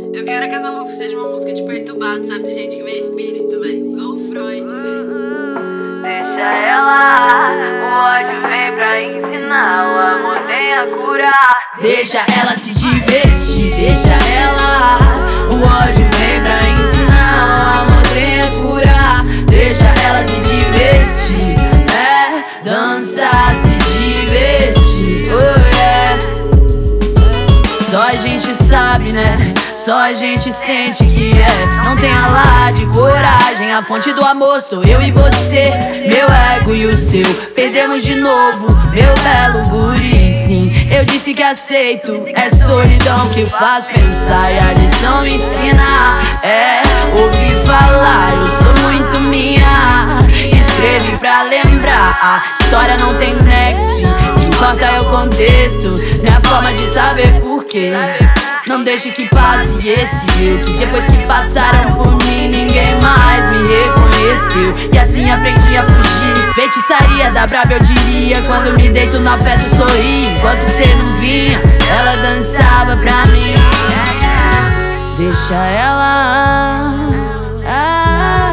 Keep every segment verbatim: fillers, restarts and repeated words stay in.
Eu quero que essa música seja uma música de perturbado, sabe? De gente que vê espírito, velho. Igual o Freud, velho. Deixa ela, o ódio vem pra ensinar, o amor tem a cura. Deixa ela se divertir, deixa ela. O ódio vem pra ensinar, o amor tem a cura. Deixa ela se divertir, é, dançar, se divertir, oh yeah. Só a gente sabe, né? Só a gente sente que é. Não tem alarde, coragem. A fonte do amor sou eu e você, meu ego e o seu. Perdemos de novo, meu belo guri. Sim, eu disse que aceito. É solidão que faz pensar e a lição ensina. É, ouvi falar, eu sou muito minha. Escrevi pra lembrar, a história não tem nexo. O que importa é o contexto, minha forma de saber porquê. Não deixe que passe esse eu, que depois que passaram por mim ninguém mais me reconheceu. E assim aprendi a fugir. Feitiçaria da braba eu diria. Quando me deito no afeto sorri. Enquanto cê não vinha, ela dançava pra mim. Deixa ela, ah.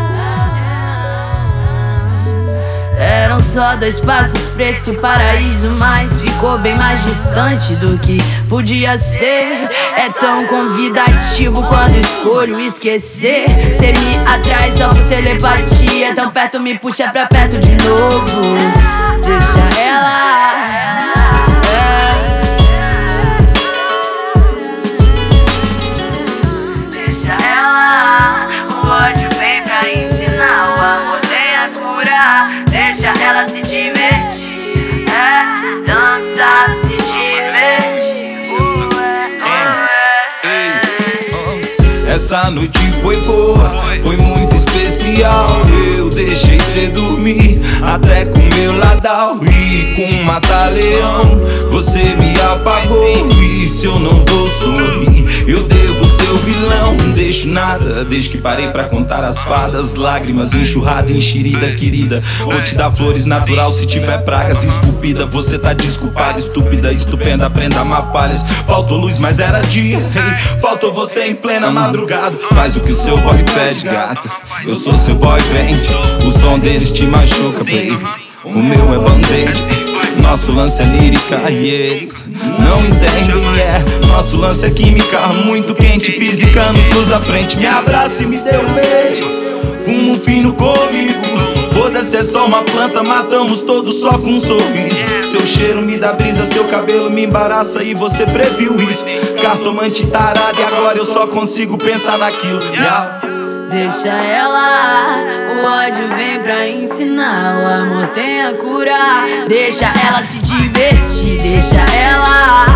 Eram só dois passos pra esse paraíso, mas ficou bem mais distante do que podia ser. É tão convidativo quando escolho esquecer. Cê me atrai só por telepatia, tão perto me puxa pra perto de novo. Deixa ela, é. Deixa ela, o ódio vem pra ensinar, o amor tem a cura. Deixa ela se divertir, é, dançar, se divertir, uh, é, uh, é. Essa noite foi boa, foi muito especial. Eu deixei cê dormir, até com meu ladal. E com mata-leão, você me apagou. E se eu não vou sorrir, eu devo ser o vilão. Não deixo nada, desde que parei pra contar as fadas. Lágrimas, enxurrada, enxerida, querida. Vou te dar flores natural se tiver pragas esculpida. Você tá desculpada, estúpida, estupenda, aprenda a amar falhas. Faltou luz, mas era dia, hey. Faltou você em plena madrugada. Faz o que o seu boy pede, gata. Eu sou seu boy band. O som deles te machuca, baby. O meu é band-aid. Nosso lance é lírica e eles não entendem, yeah. Nosso lance é química, muito quente, física. Anos luz à frente, me abraça e me dê um beijo. Fumo fino comigo, foda-se, é só uma planta. Matamos todos só com um sorriso. Seu cheiro me dá brisa, seu cabelo me embaraça. E você previu isso, cartomante tarado. E agora eu só consigo pensar naquilo, yeah. Deixa ela, o ódio vem pra ensinar, o amor tem a cura. Deixa ela se divertir, deixa ela.